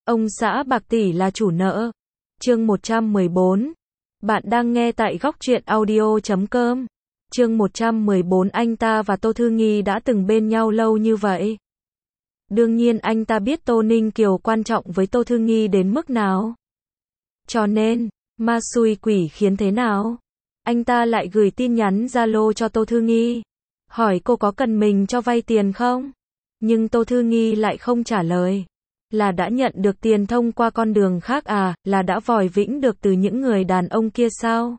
Ông xã bạc tỷ là chủ nợ. Chương 114. Bạn đang nghe tại góc truyện audio.com. Chương 114. Anh ta và Tô Thư Nghi đã từng bên nhau lâu như vậy. Đương nhiên anh ta biết Tô Ninh Kiều quan trọng với Tô Thư Nghi đến mức nào. Cho nên, ma xui quỷ khiến thế nào, anh ta lại gửi tin nhắn Zalo cho Tô Thư Nghi, hỏi cô có cần mình cho vay tiền không? Nhưng Tô Thư Nghi lại không trả lời. Là đã nhận được tiền thông qua con đường khác à, là đã vòi vĩnh được từ những người đàn ông kia sao?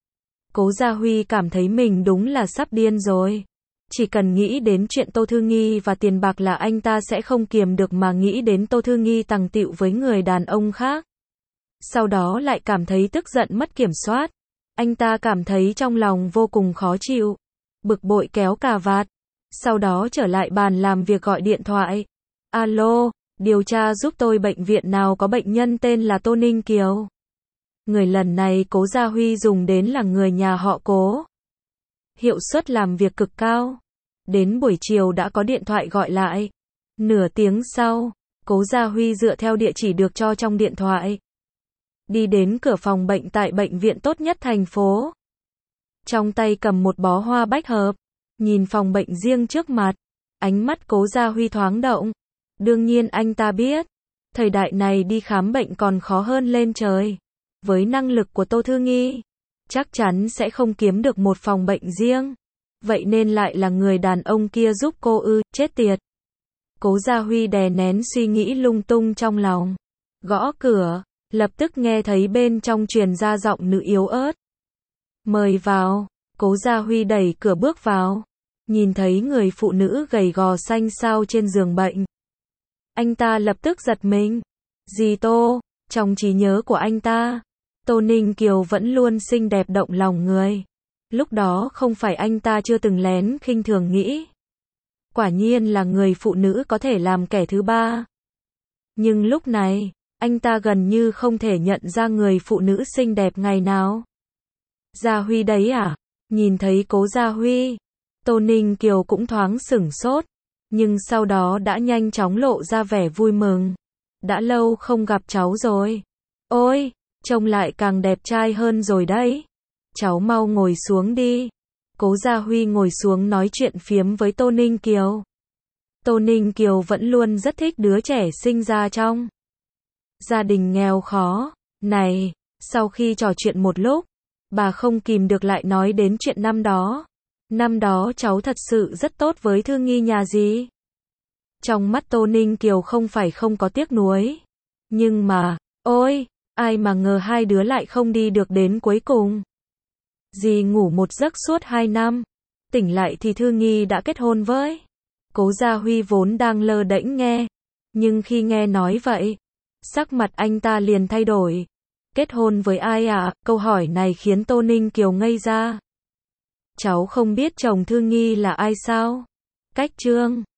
Cố Gia Huy cảm thấy mình đúng là sắp điên rồi. Chỉ cần nghĩ đến chuyện Tô Thư Nghi và tiền bạc là anh ta sẽ không kiềm được mà nghĩ đến Tô Thư Nghi tằng tịu với người đàn ông khác. Sau đó lại cảm thấy tức giận mất kiểm soát. Anh ta cảm thấy trong lòng vô cùng khó chịu. Bực bội kéo cà vạt. Sau đó trở lại bàn làm việc gọi điện thoại. Alo, điều tra giúp tôi bệnh viện nào có bệnh nhân tên là Tô Ninh Kiều. Người lần này Cố Gia Huy dùng đến là người nhà họ Cố. Hiệu suất làm việc cực cao. Đến buổi chiều đã có điện thoại gọi lại. Nửa tiếng sau, Cố Gia Huy dựa theo địa chỉ được cho trong điện thoại, đi đến cửa phòng bệnh tại bệnh viện tốt nhất thành phố. Trong tay cầm một bó hoa bách hợp, nhìn phòng bệnh riêng trước mặt, ánh mắt Cố Gia Huy thoáng động. Đương nhiên anh ta biết, thời đại này đi khám bệnh còn khó hơn lên trời. Với năng lực của Tô Thư Nghi, chắc chắn sẽ không kiếm được một phòng bệnh riêng. Vậy nên lại là người đàn ông kia giúp cô ư, chết tiệt. Cố Gia Huy đè nén suy nghĩ lung tung trong lòng. Gõ cửa, lập tức nghe thấy bên trong truyền ra giọng nữ yếu ớt. Mời vào. Cố Gia Huy đẩy cửa bước vào. Nhìn thấy người phụ nữ gầy gò xanh xao trên giường bệnh. Anh ta lập tức giật mình. Dì Tô, trong trí nhớ của anh ta, Tô Ninh Kiều vẫn luôn xinh đẹp động lòng người. Lúc đó không phải anh ta chưa từng lén khinh thường nghĩ. Quả nhiên là người phụ nữ có thể làm kẻ thứ ba. Nhưng lúc này, anh ta gần như không thể nhận ra người phụ nữ xinh đẹp ngày nào. Gia Huy đấy à? Nhìn thấy Cố Gia Huy, Tô Ninh Kiều cũng thoáng sửng sốt, nhưng sau đó đã nhanh chóng lộ ra vẻ vui mừng. Đã lâu không gặp cháu rồi. Ôi, trông lại càng đẹp trai hơn rồi đấy. Cháu mau ngồi xuống đi. Cố Gia Huy ngồi xuống nói chuyện phiếm với Tô Ninh Kiều. Tô Ninh Kiều vẫn luôn rất thích đứa trẻ sinh ra trong gia đình nghèo khó. Này, sau khi trò chuyện một lúc, bà không kìm được lại nói đến chuyện năm đó. Năm đó cháu thật sự rất tốt với Thư Nghi nhà dì. Trong mắt Tô Ninh Kiều không phải không có tiếc nuối. Nhưng mà, ôi, ai mà ngờ hai đứa lại không đi được đến cuối cùng. Dì ngủ một giấc suốt 2 năm. Tỉnh lại thì Thư Nghi đã kết hôn với. Cố Gia Huy vốn đang lơ đễnh nghe. Nhưng khi nghe nói vậy, sắc mặt anh ta liền thay đổi. Kết hôn với ai ạ? Câu hỏi này khiến Tô Ninh Kiều ngây ra. Cháu không biết chồng Thư Nghi là ai sao? Cách Trương.